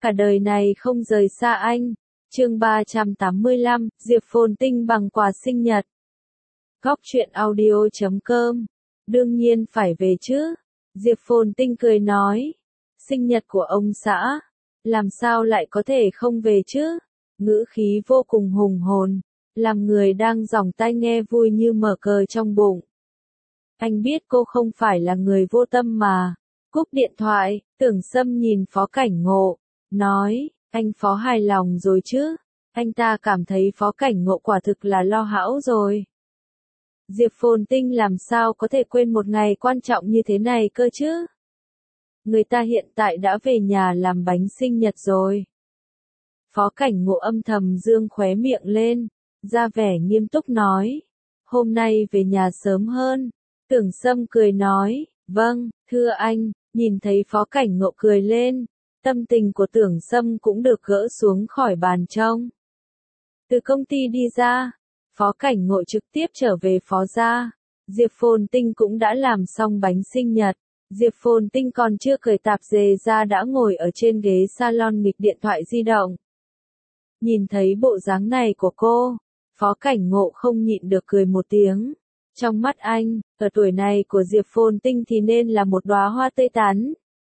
cả đời này không rời xa anh. Chương 385, Diệp Phồn Tinh bằng quà sinh nhật. Góc truyện audio.com. Đương nhiên phải về chứ. Diệp Phồn Tinh cười nói. Sinh nhật của ông xã. Làm sao lại có thể không về chứ? Ngữ khí vô cùng hùng hồn. Làm người đang giỏng tai nghe vui như mở cờ trong bụng. Anh biết cô không phải là người vô tâm mà. Cúp điện thoại, Tưởng Sâm nhìn Phó Cảnh Ngộ. Nói, anh Phó hài lòng rồi chứ? Anh ta cảm thấy Phó Cảnh Ngộ quả thực là lo hão rồi. Diệp Phồn Tinh làm sao có thể quên một ngày quan trọng như thế này cơ chứ? Người ta hiện tại đã về nhà làm bánh sinh nhật rồi. Phó Cảnh Ngộ âm thầm dương khóe miệng lên, ra vẻ nghiêm túc nói. Hôm nay về nhà sớm hơn. Tưởng Sâm cười nói, vâng, thưa anh. Nhìn thấy Phó Cảnh Ngộ cười lên, tâm tình của Tưởng Sâm cũng được gỡ xuống khỏi bàn trông. Từ công ty đi ra, Phó Cảnh Ngộ trực tiếp trở về Phó gia. Diệp Phồn Tinh cũng đã làm xong bánh sinh nhật. Diệp Phồn Tinh còn chưa cởi tạp dề ra đã ngồi ở trên ghế salon nghịch điện thoại di động. Nhìn thấy bộ dáng này của cô, Phó Cảnh Ngộ không nhịn được cười một tiếng. Trong mắt anh, ở tuổi này của Diệp Phồn Tinh thì nên là một đóa hoa tươi tắn.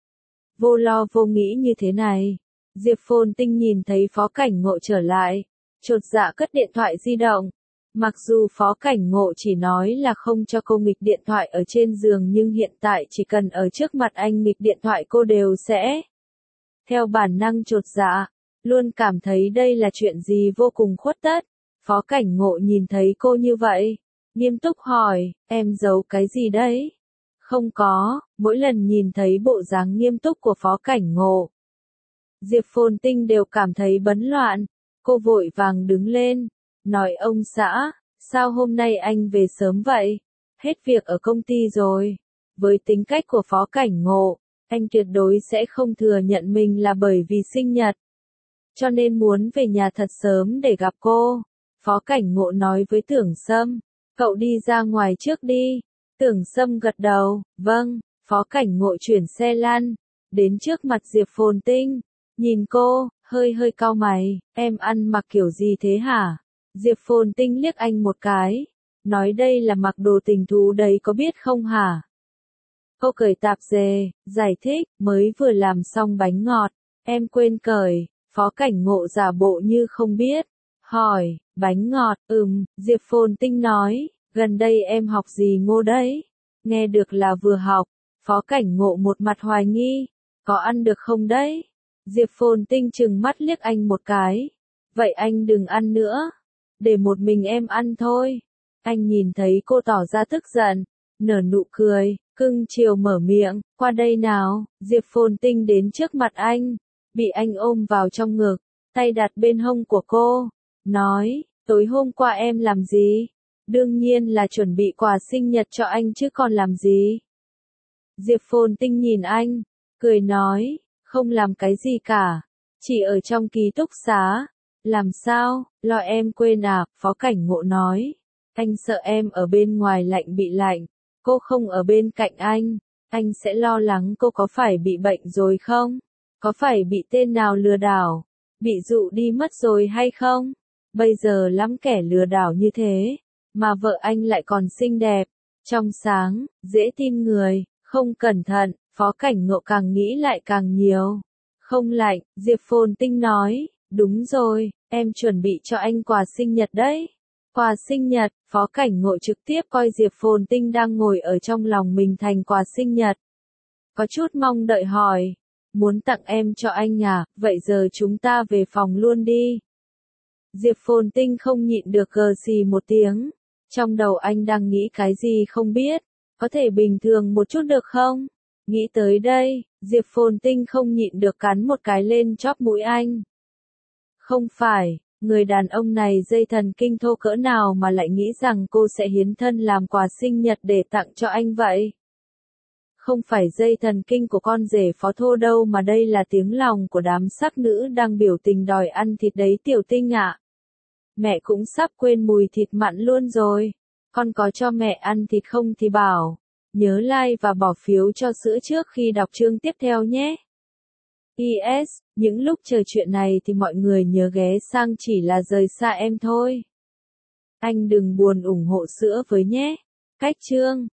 Vô lo vô nghĩ như thế này, Diệp Phồn Tinh nhìn thấy Phó Cảnh Ngộ trở lại, chột dạ cất điện thoại di động. Mặc dù Phó Cảnh Ngộ chỉ nói là không cho cô nghịch điện thoại ở trên giường nhưng hiện tại chỉ cần ở trước mặt anh nghịch điện thoại cô đều sẽ theo bản năng chột dạ, luôn cảm thấy đây là chuyện gì vô cùng khuất tất. Phó Cảnh Ngộ nhìn thấy cô như vậy, nghiêm túc hỏi, em giấu cái gì đấy? Không có, mỗi lần nhìn thấy bộ dáng nghiêm túc của Phó Cảnh Ngộ, Diệp Phồn Tinh đều cảm thấy bấn loạn. Cô vội vàng đứng lên, nói ông xã, sao hôm nay anh về sớm vậy? Hết việc ở công ty rồi. Với tính cách của Phó Cảnh Ngộ, anh tuyệt đối sẽ không thừa nhận mình là bởi vì sinh nhật. Cho nên muốn về nhà thật sớm để gặp cô. Phó Cảnh Ngộ nói với Tưởng Sâm, cậu đi ra ngoài trước đi. Tưởng Sâm gật đầu, vâng. Phó Cảnh Ngộ chuyển xe lăn, đến trước mặt Diệp Phồn Tinh, nhìn cô, hơi cau mày, em ăn mặc kiểu gì thế hả? Diệp Phồn Tinh liếc anh một cái, nói đây là mặc đồ tình thú đấy có biết không hả? Cô cởi tạp dề, giải thích, mới vừa làm xong bánh ngọt, em quên cởi. Phó Cảnh Ngộ giả bộ như không biết, hỏi, bánh ngọt, Diệp Phồn Tinh nói, gần đây em học gì Ngô đấy? Nghe được là vừa học, Phó Cảnh Ngộ một mặt hoài nghi, có ăn được không đấy? Diệp Phồn Tinh trừng mắt liếc anh một cái, vậy anh đừng ăn nữa, để một mình em ăn thôi. Anh nhìn thấy cô tỏ ra tức giận, nở nụ cười, cưng chiều mở miệng, qua đây nào. Diệp Phồn Tinh đến trước mặt anh, bị anh ôm vào trong ngực, tay đặt bên hông của cô, nói, tối hôm qua em làm gì? Đương nhiên là chuẩn bị quà sinh nhật cho anh chứ còn làm gì? Diệp Phồn Tinh nhìn anh, cười nói, không làm cái gì cả, chỉ ở trong ký túc xá. Làm sao, lo em quên à? Phó Cảnh Ngộ nói, anh sợ em ở bên ngoài lạnh bị lạnh, cô không ở bên cạnh anh sẽ lo lắng cô có phải bị bệnh rồi không? Có phải bị tên nào lừa đảo, bị dụ đi mất rồi hay không? Bây giờ lắm kẻ lừa đảo như thế, mà vợ anh lại còn xinh đẹp, trong sáng, dễ tin người, không cẩn thận. Phó Cảnh Ngộ càng nghĩ lại càng nhiều. Không lạnh, Diệp Phồn Tinh nói, đúng rồi, em chuẩn bị cho anh quà sinh nhật đấy. Quà sinh nhật, Phó Cảnh Ngộ trực tiếp coi Diệp Phồn Tinh đang ngồi ở trong lòng mình thành quà sinh nhật. Có chút mong đợi hỏi, muốn tặng em cho anh à, vậy giờ chúng ta về phòng luôn đi. Diệp Phồn Tinh không nhịn được gờ xì một tiếng, trong đầu anh đang nghĩ cái gì không biết, có thể bình thường một chút được không? Nghĩ tới đây, Diệp Phồn Tinh không nhịn được cắn một cái lên chóp mũi anh. Không phải, người đàn ông này dây thần kinh thô cỡ nào mà lại nghĩ rằng cô sẽ hiến thân làm quà sinh nhật để tặng cho anh vậy? Không phải dây thần kinh của con rể Phó Thô đâu mà đây là tiếng lòng của đám sắc nữ đang biểu tình đòi ăn thịt đấy Tiểu Tinh ạ. Mẹ cũng sắp quên mùi thịt mặn luôn rồi. Con có cho mẹ ăn thịt không thì bảo. Nhớ like và bỏ phiếu cho sữa trước khi đọc chương tiếp theo nhé. PS, những lúc chờ chuyện này thì mọi người nhớ ghé sang chỉ là rời xa em thôi. Anh đừng buồn ủng hộ sữa với nhé. Cách chương